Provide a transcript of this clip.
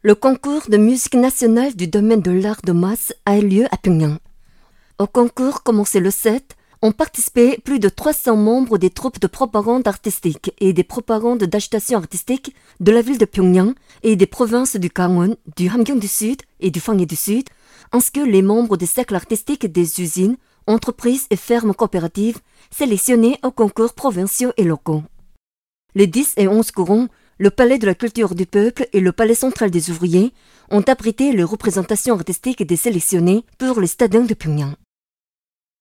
Le concours de musique nationale du domaine de l'art de masse a eu lieu à Pyongyang. Au concours commencé le 7, ont participé plus de 300 membres des troupes de propagande artistique et des propagandes d'agitation artistique de la ville de Pyongyang et des provinces du Gangwon, du Hamgyong du Sud et du Hwanghae du Sud, ainsi que les membres des cercles artistiques des usines, entreprises et fermes coopératives sélectionnés aux concours provinciaux et locaux. Les 10 et 11 courants, le Palais de la Culture du Peuple et le Palais central des ouvriers ont abrité les représentations artistiques des sélectionnés pour les stadions de Pyongyang.